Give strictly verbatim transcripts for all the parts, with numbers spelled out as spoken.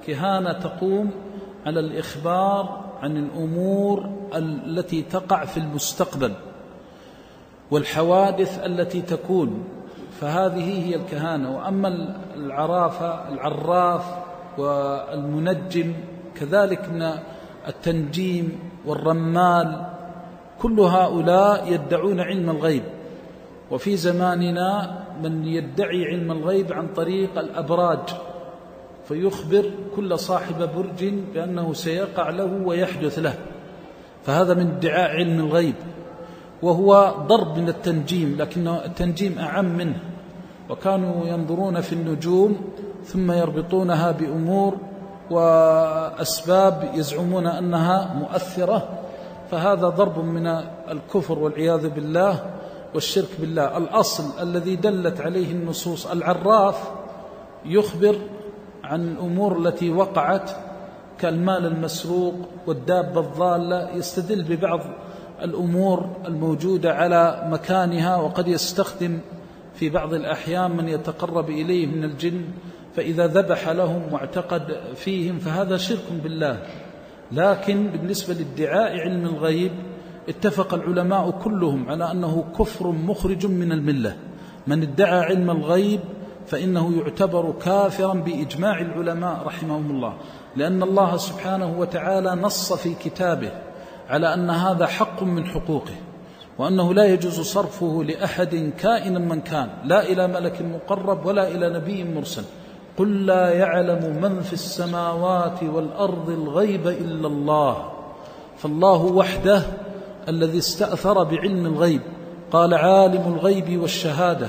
الكهانة تقوم على الإخبار عن الأمور التي تقع في المستقبل والحوادث التي تكون، فهذه هي الكهانة. وأما العرافة العراف والمنجم كذلك من التنجيم والرمال، كل هؤلاء يدعون علم الغيب. وفي زماننا من يدعي علم الغيب عن طريق الأبراج، فيخبر كل صاحب برج بأنه سيقع له ويحدث له، فهذا من ادعاء علم الغيب، وهو ضرب من التنجيم، لكن التنجيم أعم منه. وكانوا ينظرون في النجوم ثم يربطونها بأمور وأسباب يزعمون أنها مؤثرة، فهذا ضرب من الكفر والعياذ بالله والشرك بالله. الأصل الذي دلت عليه النصوص، العراف يخبر عن الأمور التي وقعت كالمال المسروق والدابة الضالة، يستدل ببعض الأمور الموجودة على مكانها، وقد يستخدم في بعض الأحيان من يتقرب إليه من الجن، فإذا ذبح لهم واعتقد فيهم فهذا شرك بالله. لكن بالنسبة لادعاء علم الغيب اتفق العلماء كلهم على أنه كفر مخرج من الملة. من ادعى علم الغيب فإنه يعتبر كافرا بإجماع العلماء رحمهم الله، لأن الله سبحانه وتعالى نص في كتابه على أن هذا حق من حقوقه، وأنه لا يجوز صرفه لأحد كائنا من كان، لا إلى ملك مقرب ولا إلى نبي مرسل. قل لا يعلم من في السماوات والأرض الغيب إلا الله، فالله وحده الذي استأثر بعلم الغيب. قال عالم الغيب والشهادة.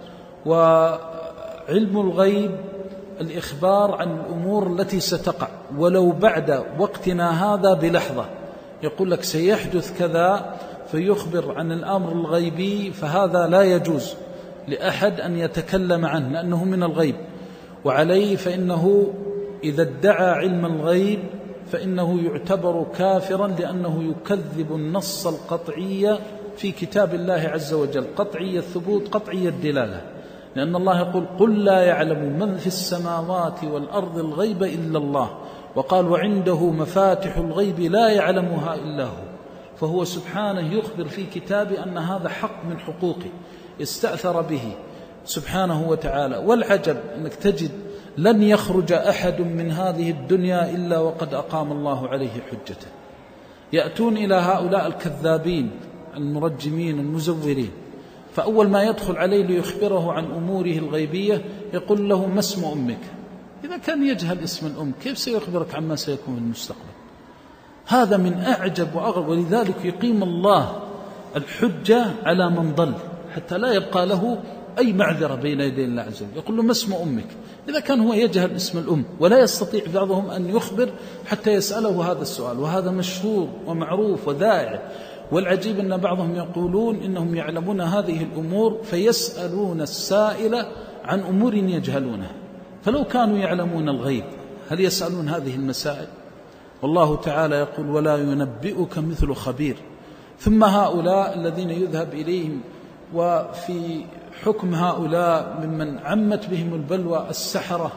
وعلم الغيب الإخبار عن الأمور التي ستقع ولو بعد وقتنا هذا بلحظة، يقول لك سيحدث كذا فيخبر عن الأمر الغيبي، فهذا لا يجوز لأحد أن يتكلم عنه لأنه من الغيب. وعليه فإنه إذا ادعى علم الغيب فإنه يعتبر كافرا، لأنه يكذب النص القطعي في كتاب الله عز وجل، قطعي الثبوت قطعي الدلالة، لأن الله يقول قل لا يعلم من في السماوات والأرض الغيب إلا الله، وقال وعنده مفاتح الغيب لا يعلمها إلا هو. فهو سبحانه يخبر في كتابه أن هذا حق من حقوقه استأثر به سبحانه وتعالى. والعجب أنك تجد لن يخرج أحد من هذه الدنيا إلا وقد أقام الله عليه حجته. يأتون إلى هؤلاء الكذابين المرجمين المزورين، فأول ما يدخل عليه ليخبره عن أموره الغيبية يقول له ما اسم أمك؟ إذا كان يجهل اسم الأم كيف سيخبرك عما سيكون في المستقبل؟ هذا من أعجب وأغرب. ولذلك يقيم الله الحجة على من ضل حتى لا يبقى له أي معذرة بين يدي الله عز وجل. يقول له ما اسم أمك؟ إذا كان هو يجهل اسم الأم ولا يستطيع بعضهم أن يخبر حتى يسأله هذا السؤال، وهذا مشهور ومعروف وذائع. والعجيب أن بعضهم يقولون إنهم يعلمون هذه الأمور فيسألون السائل عن أمور يجهلونها، فلو كانوا يعلمون الغيب هل يسألون هذه المسائل؟ والله تعالى يقول ولا ينبئك مثل خبير. ثم هؤلاء الذين يذهب إليهم، وفي حكم هؤلاء ممن عمت بهم البلوى السحرة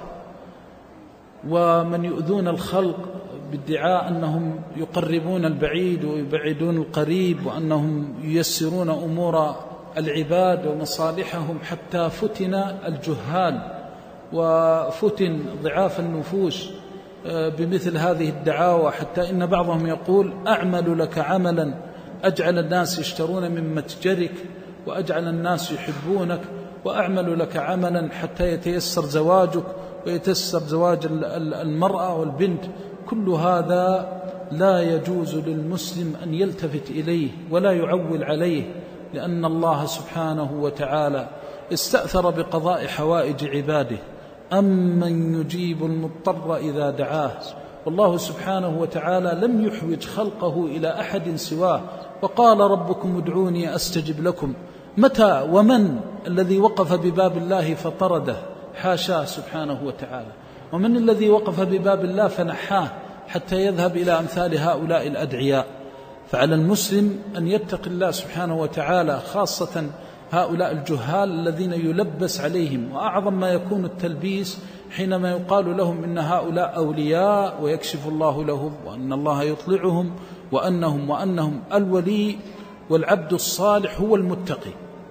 ومن يؤذون الخلق بادعاء أنهم يقربون البعيد ويبعدون القريب، وأنهم ييسرون أمور العباد ومصالحهم، حتى فتن الجهال وفتن ضعاف النفوس بمثل هذه الدعاوى، حتى إن بعضهم يقول أعمل لك عملا أجعل الناس يشترون من متجرك وأجعل الناس يحبونك، وأعمل لك عملا حتى يتيسر زواجك ويتيسر زواج المرأة والبنت. كل هذا لا يجوز للمسلم أن يلتفت إليه ولا يعول عليه، لأن الله سبحانه وتعالى استأثر بقضاء حوائج عباده. أمن يجيب المضطر إذا دعاه. والله سبحانه وتعالى لم يحوج خلقه إلى أحد سواه، وقال ربكم ادعوني أستجب لكم. متى ومن الذي وقف بباب الله فطرده؟ حاشاه سبحانه وتعالى. ومن الذي وقف بباب الله فنحاه حتى يذهب إلى أمثال هؤلاء الأدعياء؟ فعلى المسلم أن يتقي الله سبحانه وتعالى، خاصة هؤلاء الجهال الذين يلبس عليهم. وأعظم ما يكون التلبيس حينما يقال لهم إن هؤلاء أولياء ويكشف الله لهم وأن الله يطلعهم وأنهم وأنهم الولي والعبد الصالح هو المتقي،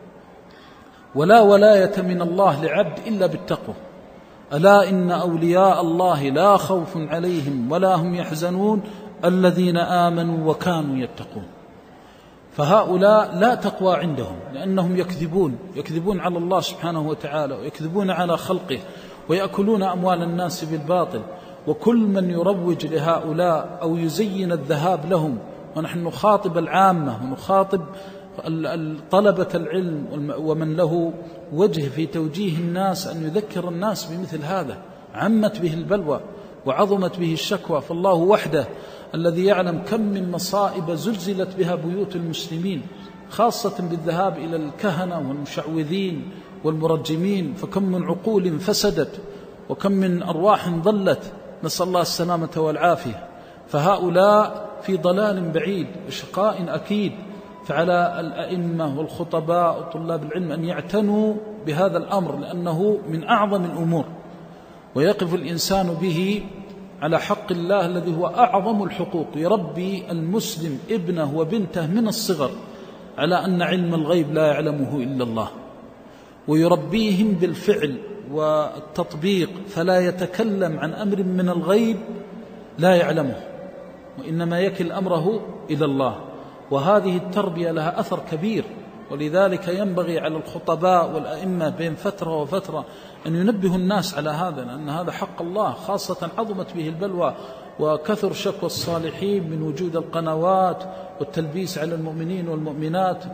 ولا ولاية من الله لعبد إلا بالتقوى. ألا إن أولياء الله لا خوف عليهم ولا هم يحزنون الذين آمنوا وكانوا يتقون. فهؤلاء لا تقوى عندهم، لأنهم يكذبون يكذبون على الله سبحانه وتعالى، ويكذبون على خلقه، ويأكلون أموال الناس بالباطل. وكل من يروج لهؤلاء أو يزين الذهاب لهم، ونحن نخاطب العامة ونخاطب طلبة العلم ومن له وجه في توجيه الناس، أن يذكر الناس بمثل هذا. عمت به البلوى وعظمت به الشكوى، فالله وحده الذي يعلم كم من مصائب زلزلت بها بيوت المسلمين، خاصة بالذهاب إلى الكهنة والمشعوذين والمرجمين، فكم من عقول فسدت وكم من أرواح ضلت، نسأل الله السلامة والعافية. فهؤلاء في ضلال بعيد وشقاء أكيد. فعلى الأئمة والخطباء وطلاب العلم أن يعتنوا بهذا الأمر، لأنه من أعظم الأمور، ويقف الإنسان به على حق الله الذي هو أعظم الحقوق. يربي المسلم ابنه وبنته من الصغر على أن علم الغيب لا يعلمه إلا الله، ويربيهم بالفعل والتطبيق، فلا يتكلم عن أمر من الغيب لا يعلمه، وإنما يكل أمره إلى الله. وهذه التربية لها أثر كبير، ولذلك ينبغي على الخطباء والأئمة بين فترة وفترة أن ينبهوا الناس على هذا، لأن هذا حق الله، خاصة عظمت به البلوى وكثر شكوى الصالحين من وجود القنوات والتلبيس على المؤمنين والمؤمنات،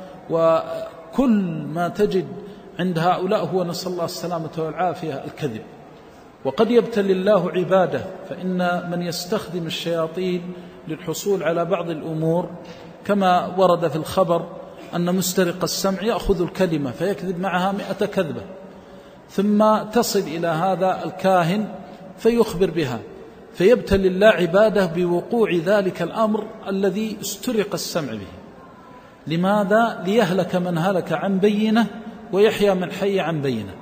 وكل ما تجد عند هؤلاء هو، نسأل الله السلامة والعافية، الكذب. وقد يبتلي الله عباده، فإن من يستخدم الشياطين للحصول على بعض الأمور، كما ورد في الخبر أن مسترق السمع يأخذ الكلمة فيكذب معها مئة كذبة، ثم تصل إلى هذا الكاهن فيخبر بها، فيبتلي الله عباده بوقوع ذلك الأمر الذي استرق السمع به. لماذا؟ ليهلك من هلك عن بينه ويحيى من حي عن بينه.